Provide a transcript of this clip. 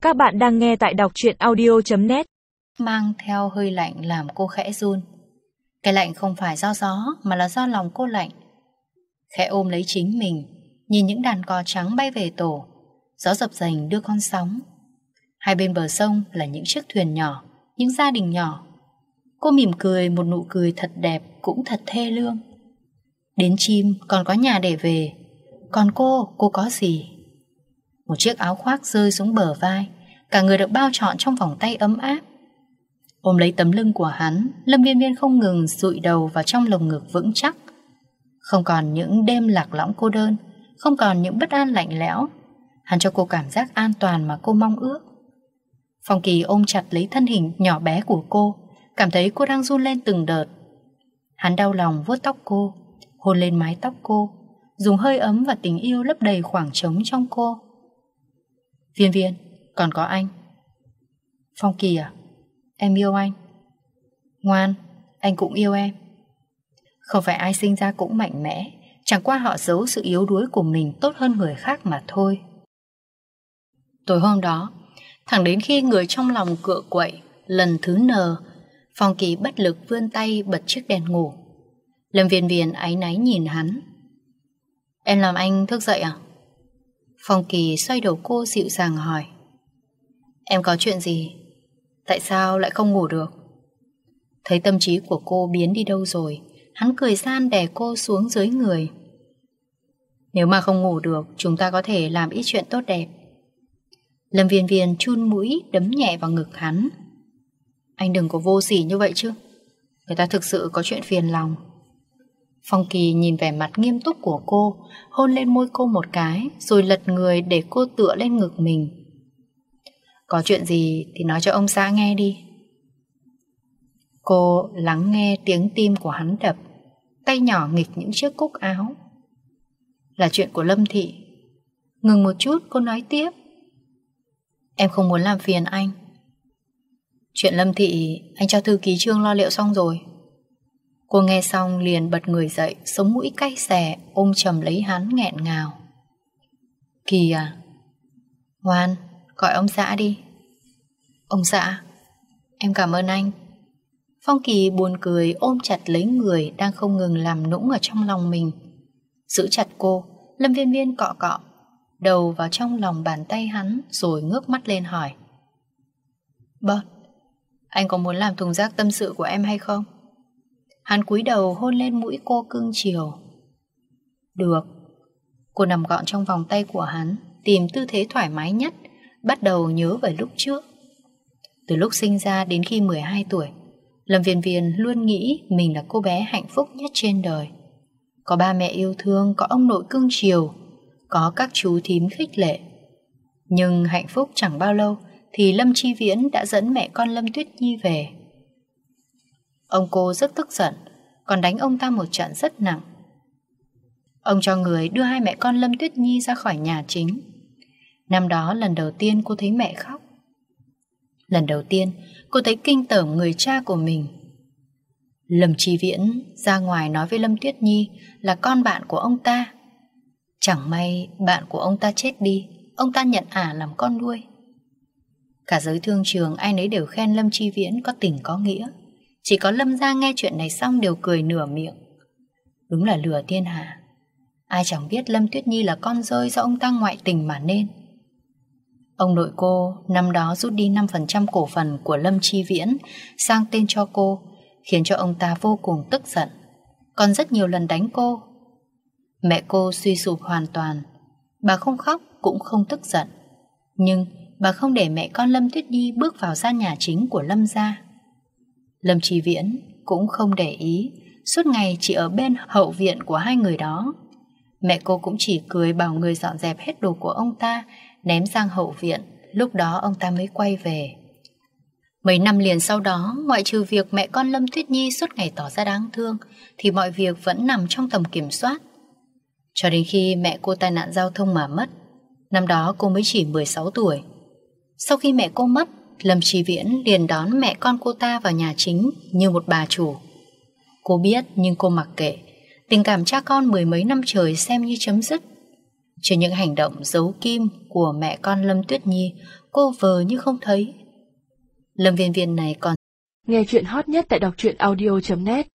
Các bạn đang nghe tại đọc truyện audio.net. Mang theo hơi lạnh làm cô khẽ run. Cái lạnh không phải do gió mà là do lòng cô lạnh. Khẽ ôm lấy chính mình, nhìn những đàn cò trắng bay về tổ. Gió dập dềnh đưa con sóng. Hai bên bờ sông là những chiếc thuyền nhỏ, những gia đình nhỏ. Cô mỉm cười một nụ cười thật đẹp cũng thật thê lương. Đến chim còn có nhà để về, còn cô có gì? Một chiếc áo khoác rơi xuống bờ vai, cả người được bao trọn trong vòng tay ấm áp. Ôm lấy tấm lưng của hắn, Lâm Viên Viên không ngừng dụi đầu vào trong lồng ngực vững chắc. Không còn những đêm lạc lõng cô đơn, không còn những bất an lạnh lẽo. Hắn cho cô cảm giác an toàn mà cô mong ước. Phong Kỳ ôm chặt lấy thân hình nhỏ bé của cô, cảm thấy cô đang run lên từng đợt. Hắn đau lòng vuốt tóc cô, hôn lên mái tóc cô, dùng hơi ấm và tình yêu lấp đầy khoảng trống trong cô. Viên Viên, còn có anh. Phong Kỳ à, em yêu anh. Ngoan, anh cũng yêu em. Không phải ai sinh ra cũng mạnh mẽ, chẳng qua họ giấu sự yếu đuối của mình tốt hơn người khác mà thôi. Tối hôm đó, thẳng đến khi người trong lòng cựa quậy lần thứ N, Phong Kỳ bất lực vươn tay bật chiếc đèn ngủ. Lâm Viên Viên áy náy nhìn hắn. Em làm anh thức dậy à? Phong Kỳ xoay đầu cô dịu dàng hỏi. Em có chuyện gì? Tại sao lại không ngủ được? Thấy tâm trí của cô biến đi đâu rồi, hắn cười gian đè cô xuống dưới người. Nếu mà không ngủ được, chúng ta có thể làm ít chuyện tốt đẹp. Lâm Viên Viên chun mũi đấm nhẹ vào ngực hắn. Anh đừng có vô sỉ như vậy chứ. Người ta thực sự có chuyện phiền lòng. Phong Kỳ nhìn vẻ mặt nghiêm túc của cô, hôn lên môi cô một cái, rồi lật người để cô tựa lên ngực mình. Có chuyện gì thì nói cho ông xã nghe đi. Cô lắng nghe tiếng tim của hắn đập, tay nhỏ nghịch những chiếc cúc áo. Là chuyện của Lâm Thị. Ngừng một chút cô nói tiếp. Em không muốn làm phiền anh. Chuyện Lâm Thị anh cho thư ký Trương lo liệu xong rồi. Cô nghe xong liền bật người dậy, sống mũi cay xè, ôm chầm lấy hắn nghẹn ngào. Kỳ à, ngoan, gọi ông xã đi. Ông xã, em cảm ơn anh. Phong Kỳ buồn cười ôm chặt lấy người đang không ngừng làm nũng ở trong lòng mình. Giữ chặt cô, Lâm Viên Viên cọ cọ đầu vào trong lòng bàn tay hắn, rồi ngước mắt lên hỏi. Bớt, anh có muốn làm thùng rác tâm sự của em hay không? Hắn cúi đầu hôn lên mũi cô cưng chiều. Được. Cô nằm gọn trong vòng tay của hắn, tìm tư thế thoải mái nhất, bắt đầu nhớ về lúc trước. Từ lúc sinh ra đến khi 12 tuổi, Lâm Viên Viên luôn nghĩ mình là cô bé hạnh phúc nhất trên đời. Có ba mẹ yêu thương, có ông nội cưng chiều, có các chú thím khích lệ. Nhưng hạnh phúc chẳng bao lâu thì Lâm Chi Viễn đã dẫn mẹ con Lâm Tuyết Nhi về. Ông cô rất tức giận, còn đánh ông ta một trận rất nặng. Ông cho người đưa hai mẹ con Lâm Tuyết Nhi ra khỏi nhà chính. Năm đó lần đầu tiên cô thấy mẹ khóc. Lần đầu tiên cô thấy kinh tởm người cha của mình. Lâm Chi Viễn ra ngoài nói với Lâm Tuyết Nhi là con bạn của ông ta. Chẳng may bạn của ông ta chết đi, ông ta nhận ả làm con nuôi. Cả giới thương trường ai nấy đều khen Lâm Chi Viễn có tình có nghĩa. Chỉ có Lâm gia nghe chuyện này xong đều cười nửa miệng. Đúng là lừa thiên hạ. Ai chẳng biết Lâm Tuyết Nhi là con rơi do ông ta ngoại tình mà nên. Ông nội cô năm đó rút đi 5% cổ phần của Lâm Chi Viễn sang tên cho cô, khiến cho ông ta vô cùng tức giận, còn rất nhiều lần đánh cô. Mẹ cô suy sụp hoàn toàn. Bà không khóc cũng không tức giận, nhưng bà không để mẹ con Lâm Tuyết Nhi bước vào gian nhà chính của Lâm gia. Lâm Chi Viễn cũng không để ý, suốt ngày chỉ ở bên hậu viện của hai người đó. Mẹ cô cũng chỉ cười bảo người dọn dẹp hết đồ của ông ta, ném sang hậu viện, lúc đó ông ta mới quay về. Mấy năm liền sau đó, ngoại trừ việc mẹ con Lâm Tuyết Nhi suốt ngày tỏ ra đáng thương, thì mọi việc vẫn nằm trong tầm kiểm soát. Cho đến khi mẹ cô tai nạn giao thông mà mất. Năm đó cô mới chỉ 16 tuổi. Sau khi mẹ cô mất, Lâm Chi Viễn liền đón mẹ con cô ta vào nhà chính như một bà chủ. Cô biết nhưng cô mặc kệ. Tình cảm cha con mười mấy năm trời xem như chấm dứt. Trên những hành động giấu kim của mẹ con Lâm Tuyết Nhi, Cô vờ như không thấy. Lâm Viên Viên này còn Nghe chuyện hot nhất tại đọc truyện audio.net